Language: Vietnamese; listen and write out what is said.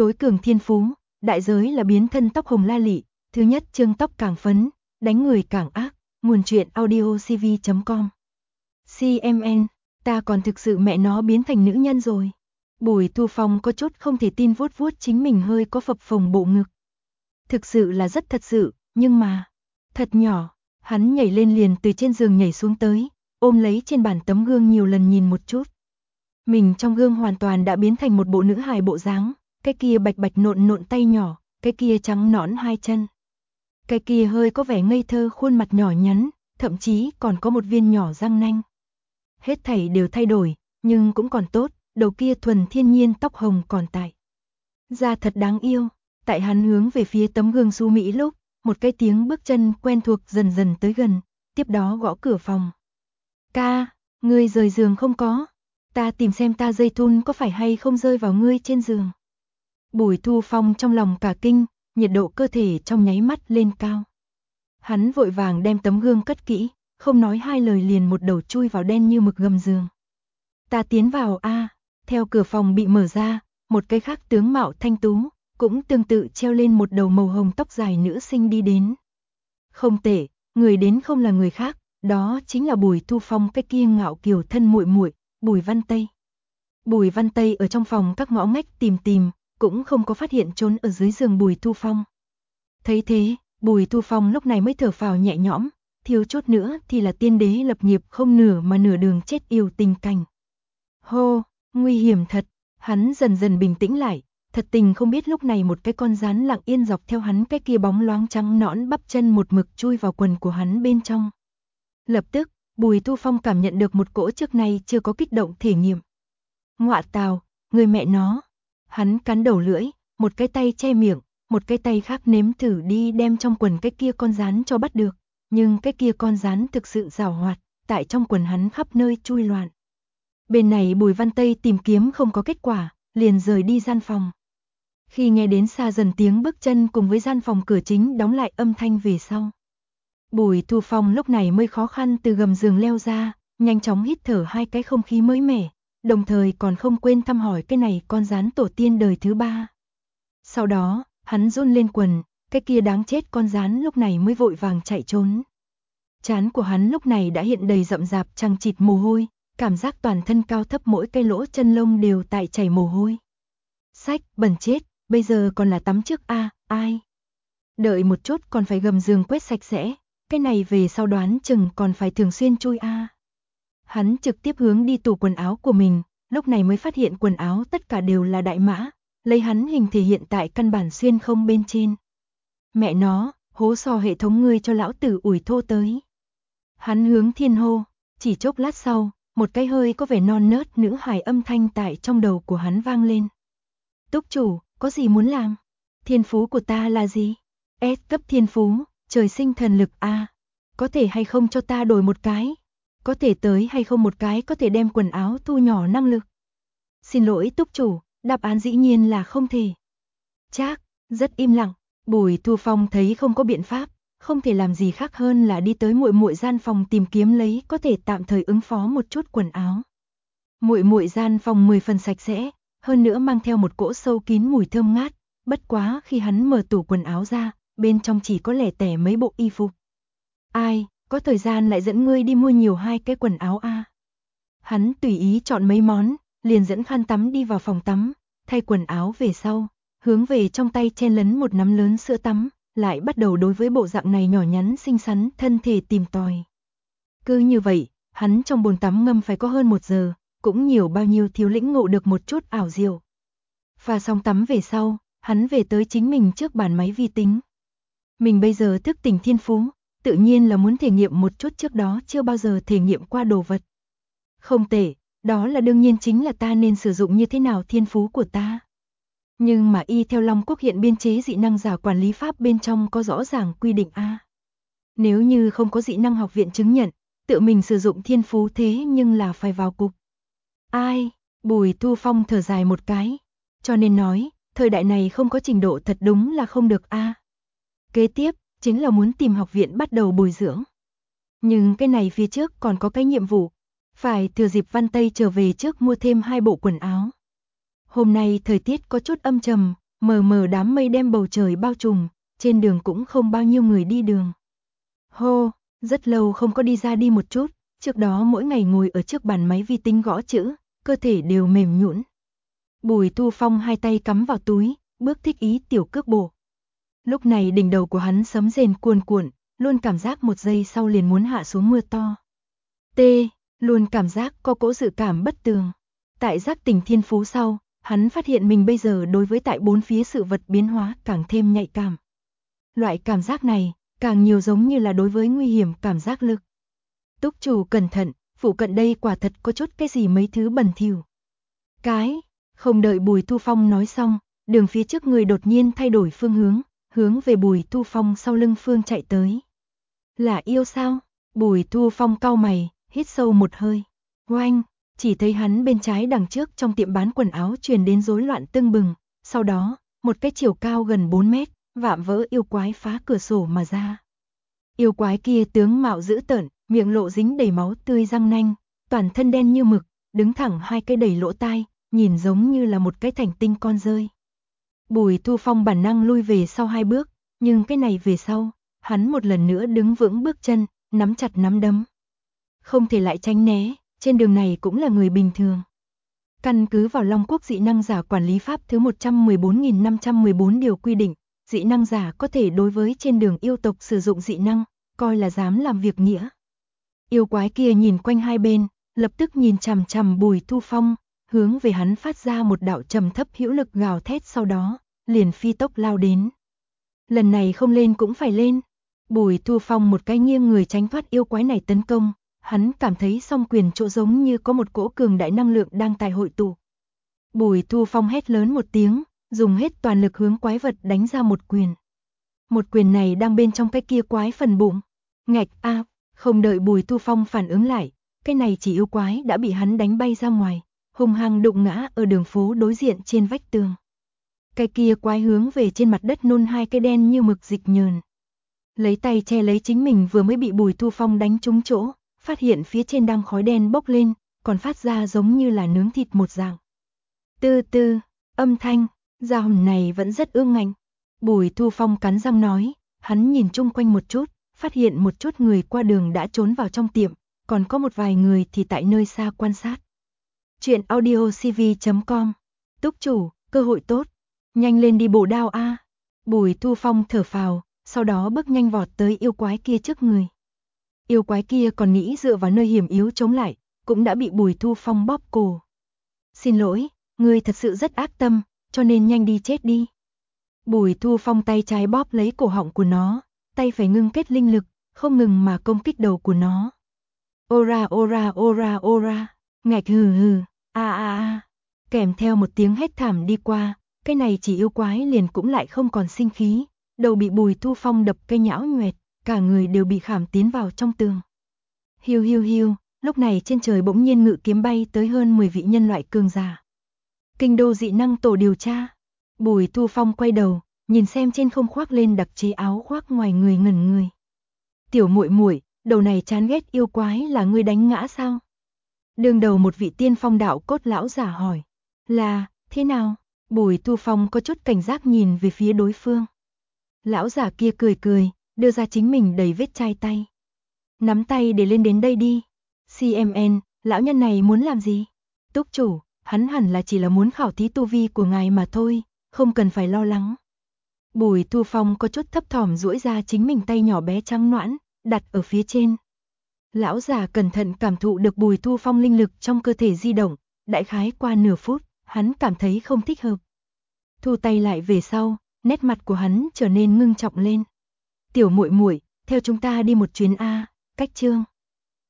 Tối cường thiên phú, đại giới là biến thân tóc hồng la lị. Thứ nhất chương tóc càng phấn, đánh người càng ác. Nguồn truyện audio cv.com. CMN, ta còn thực sự mẹ nó biến thành nữ nhân rồi. Bùi Thu Phong có chút không thể tin vuốt vuốt chính mình hơi có phập phồng bộ ngực. Thực sự là rất thật sự, nhưng mà, thật nhỏ, hắn nhảy lên liền từ trên giường nhảy xuống tới, ôm lấy trên bàn tấm gương nhiều lần nhìn một chút. Mình trong gương hoàn toàn đã biến thành một bộ nữ hài bộ dáng, cái kia bạch bạch nộn nộn tay nhỏ, cái kia trắng nõn hai chân. Cái kia hơi có vẻ ngây thơ khuôn mặt nhỏ nhắn, thậm chí còn có một viên nhỏ răng nanh. Hết thảy đều thay đổi, nhưng cũng còn tốt, đầu kia thuần thiên nhiên tóc hồng còn tại. Da thật đáng yêu, tại hắn hướng về phía tấm gương su mỹ lúc, một cái tiếng bước chân quen thuộc dần dần tới gần, tiếp đó gõ cửa phòng. Ca, ngươi rời giường không có? Ta tìm xem ta dây thun có phải hay không rơi vào ngươi trên giường. Bùi Thu Phong trong lòng cả kinh, nhiệt độ cơ thể trong nháy mắt lên cao. Hắn vội vàng đem tấm gương cất kỹ, không nói hai lời liền một đầu chui vào đen như mực gầm giường. Ta tiến vào a. Theo cửa phòng bị mở ra, một cái khác tướng mạo thanh tú, cũng tương tự treo lên một đầu màu hồng tóc dài nữ sinh đi đến. Không tệ, người đến không là người khác, đó chính là Bùi Thu Phong cái kia ngạo kiều thân muội muội, Bùi Văn Tây. Bùi Văn Tây ở trong phòng các ngõ ngách tìm, cũng không có phát hiện trốn ở dưới giường Bùi Thu Phong. Thấy thế, Bùi Thu Phong lúc này mới thở phào nhẹ nhõm, thiếu chút nữa thì là tiên đế lập nghiệp không nửa mà nửa đường chết yêu tình cảnh. Hô, nguy hiểm thật, hắn dần dần bình tĩnh lại, thật tình không biết lúc này một cái con rắn lặng yên dọc theo hắn cái kia bóng loáng trắng nõn bắp chân một mực chui vào quần của hắn bên trong. Lập tức, Bùi Thu Phong cảm nhận được một cỗ trước nay chưa có kích động thể nghiệm. Ngọa tào, người mẹ nó. Hắn cắn đầu lưỡi, một cái tay che miệng, một cái tay khác nếm thử đi đem trong quần cái kia con rắn cho bắt được, nhưng cái kia con rắn thực sự giàu hoạt, tại trong quần hắn khắp nơi chui loạn. Bên này Bùi Văn Tây tìm kiếm không có kết quả, liền rời đi gian phòng. Khi nghe đến xa dần tiếng bước chân cùng với gian phòng cửa chính đóng lại âm thanh về sau, Bùi Thu Phong lúc này mới khó khăn từ gầm giường leo ra, nhanh chóng hít thở hai cái không khí mới mẻ, đồng thời còn không quên thăm hỏi cái này con rắn tổ tiên đời thứ ba. Sau đó, hắn run lên quần, cái kia đáng chết con rắn lúc này mới vội vàng chạy trốn. Trán của hắn lúc này đã hiện đầy rậm rạp chằng chịt mồ hôi, cảm giác toàn thân cao thấp mỗi cái lỗ chân lông đều tại chảy mồ hôi. Sách, bẩn chết, bây giờ còn là tắm trước a, ai? Đợi một chút còn phải gầm giường quét sạch sẽ, cái này về sau đoán chừng còn phải thường xuyên chui a. Hắn trực tiếp hướng đi tủ quần áo của mình, lúc này mới phát hiện quần áo tất cả đều là đại mã, lấy hắn hình thể hiện tại căn bản xuyên không bên trên. Mẹ nó, hố sò hệ thống ngươi cho lão tử ủi thô tới. Hắn hướng thiên hô, chỉ chốc lát sau, một cái hơi có vẻ non nớt nữ hài âm thanh tại trong đầu của hắn vang lên. Túc chủ, có gì muốn làm? Thiên phú của ta là gì? S cấp thiên phú, trời sinh thần lực a. Có thể hay không cho ta đổi một cái? Có thể tới hay không một cái có thể đem quần áo thu nhỏ năng lực? Xin lỗi túc chủ, đáp án dĩ nhiên là không thể. Chác, rất im lặng, Bùi Thu Phong thấy không có biện pháp, không thể làm gì khác hơn là đi tới muội muội gian phòng tìm kiếm lấy có thể tạm thời ứng phó một chút quần áo. Muội muội gian phòng 10 phần sạch sẽ, hơn nữa mang theo một cỗ sâu kín mùi thơm ngát, bất quá khi hắn mở tủ quần áo ra, bên trong chỉ có lẻ tẻ mấy bộ y phục. Ai, có thời gian lại dẫn ngươi đi mua nhiều hai cái quần áo a. Hắn tùy ý chọn mấy món, liền dẫn khăn tắm đi vào phòng tắm, thay quần áo về sau, hướng về trong tay chen lấn một nắm lớn sữa tắm, lại bắt đầu đối với bộ dạng này nhỏ nhắn xinh xắn thân thể tìm tòi. Cứ như vậy, hắn trong bồn tắm ngâm phải có hơn 1 giờ, cũng nhiều bao nhiêu thiếu lĩnh ngộ được một chút ảo diệu. Pha xong tắm về sau, hắn về tới chính mình trước bàn máy vi tính. Mình bây giờ thức tỉnh thiên phú, tự nhiên là muốn thể nghiệm một chút trước đó chưa bao giờ thể nghiệm qua đồ vật. Không tệ, đó là đương nhiên chính là ta nên sử dụng như thế nào thiên phú của ta. Nhưng mà y theo Long Quốc hiện biên chế dị năng giả quản lý pháp bên trong có rõ ràng quy định a. Nếu như không có dị năng học viện chứng nhận, tự mình sử dụng thiên phú thế nhưng là phải vào cục. Ai, Bùi Thu Phong thở dài một cái, cho nên nói, thời đại này không có trình độ thật đúng là không được a. Kế tiếp, chính là muốn tìm học viện bắt đầu bồi dưỡng. Nhưng cái này phía trước còn có cái nhiệm vụ, phải thừa dịp Văn Tây trở về trước mua thêm 2 bộ quần áo. Hôm nay thời tiết có chút âm trầm, mờ mờ đám mây đem bầu trời bao trùm, trên đường cũng không bao nhiêu người đi đường. Hô, rất lâu không có đi ra đi một chút, trước đó mỗi ngày ngồi ở trước bàn máy vi tính gõ chữ, cơ thể đều mềm nhũn. Bùi Thu Phong hai tay cắm vào túi, bước thích ý tiểu cước bộ. Lúc này đỉnh đầu của hắn sấm rền cuồn cuộn, luôn cảm giác một giây sau liền muốn hạ xuống mưa to. Luôn cảm giác có cỗ dự cảm bất tường. Tại giác tỉnh thiên phú sau, hắn phát hiện mình bây giờ đối với tại bốn phía sự vật biến hóa càng thêm nhạy cảm. Loại cảm giác này, càng nhiều giống như là đối với nguy hiểm cảm giác lực. Túc chủ cẩn thận, phụ cận đây quả thật có chút cái gì mấy thứ bẩn thỉu. Không đợi Bùi Thu Phong nói xong, đường phía trước người đột nhiên thay đổi phương hướng về Bùi Thu Phong sau lưng phương chạy tới. Là yêu sao? Bùi Thu Phong cau mày, hít sâu một hơi. Oanh, chỉ thấy hắn bên trái đằng trước trong tiệm bán quần áo truyền đến rối loạn tưng bừng, sau đó, một cái chiều cao gần 4 mét, vạm vỡ yêu quái phá cửa sổ mà ra. Yêu quái kia tướng mạo dữ tợn, miệng lộ dính đầy máu tươi răng nanh, toàn thân đen như mực, đứng thẳng hai cái đầy lỗ tai, nhìn giống như là một cái thành tinh con rơi. Bùi Thu Phong bản năng lui về sau 2 bước, nhưng cái này về sau, hắn một lần nữa đứng vững bước chân, nắm chặt nắm đấm. Không thể lại tránh né, trên đường này cũng là người bình thường. Căn cứ vào Long Quốc dị năng giả quản lý pháp thứ 114.514 điều quy định, dị năng giả có thể đối với trên đường yêu tộc sử dụng dị năng, coi là dám làm việc nghĩa. Yêu quái kia nhìn quanh hai bên, lập tức nhìn chằm chằm Bùi Thu Phong, hướng về hắn phát ra một đạo trầm thấp hữu lực gào thét, sau đó liền phi tốc lao đến. Lần này không lên cũng phải lên. Bùi Thu Phong một cái nghiêng người tránh thoát yêu quái này tấn công, hắn cảm thấy song quyền chỗ giống như có một cỗ cường đại năng lượng đang tại hội tụ. Bùi Thu Phong hét lớn một tiếng, dùng hết toàn lực hướng quái vật đánh ra một quyền. Một quyền này đang bên trong cái kia quái phần bụng. Ngạch a, không đợi Bùi Thu Phong phản ứng lại, cái này chỉ yêu quái đã bị hắn đánh bay ra ngoài, hung hăng đụng ngã ở đường phố đối diện trên vách tường. Cái kia quái hướng về trên mặt đất nôn hai cái đen như mực dịch nhờn. Lấy tay che lấy chính mình vừa mới bị Bùi Thu Phong đánh trúng chỗ, phát hiện phía trên đang khói đen bốc lên, còn phát ra giống như là nướng thịt một dạng. Tư tư, âm thanh, da hồn này vẫn rất ương ngạnh. Bùi Thu Phong cắn răng nói, hắn nhìn chung quanh một chút, phát hiện một chút người qua đường đã trốn vào trong tiệm, còn có một vài người thì tại nơi xa quan sát. Chuyện audiocv.com. Túc chủ, cơ hội tốt, nhanh lên đi bổ đao a. Bùi Thu Phong thở phào, sau đó bước nhanh vọt tới yêu quái kia trước người. Yêu quái kia còn nghĩ dựa vào nơi hiểm yếu chống lại, cũng đã bị Bùi Thu Phong bóp cổ. Xin lỗi, ngươi thật sự rất ác tâm, cho nên nhanh đi chết đi. Bùi Thu Phong tay trái bóp lấy cổ họng của nó, tay phải ngưng kết linh lực, không ngừng mà công kích đầu của nó. Ora ora ora ora, ngạch hừ hừ, a a a, kèm theo một tiếng hét thảm đi qua, cái này chỉ yêu quái liền cũng lại không còn sinh khí, đầu bị Bùi Thu Phong đập cái nhão nhoẹt, cả người đều bị khảm tiến vào trong tường. Hiu hiu hiu, lúc này trên trời bỗng nhiên ngự kiếm bay tới hơn 10 vị nhân loại cường giả. Kinh đô dị năng tổ điều tra. Bùi Thu Phong quay đầu, nhìn xem trên không khoác lên đặc chế áo khoác ngoài người ngẩn người. Tiểu muội muội, đầu này chán ghét yêu quái là ngươi đánh ngã sao? Đương đầu một vị tiên phong đạo cốt lão giả hỏi. Là, thế nào? Bùi Thu Phong có chút cảnh giác nhìn về phía đối phương. Lão giả kia cười cười, đưa ra chính mình đầy vết chai tay. Nắm tay để lên đến đây đi. CMN, lão nhân này muốn làm gì? Túc chủ, hắn hẳn là chỉ là muốn khảo thí tu vi của ngài mà thôi, không cần phải lo lắng. Bùi Thu Phong có chút thấp thỏm duỗi ra chính mình tay nhỏ bé trắng nõn, đặt ở phía trên. Lão già cẩn thận cảm thụ được Bùi Thu Phong linh lực trong cơ thể di động, đại khái qua nửa phút, hắn cảm thấy không thích hợp. Thu tay lại về sau, nét mặt của hắn trở nên ngưng trọng lên. Tiểu muội muội, theo chúng ta đi một chuyến a, cách chương.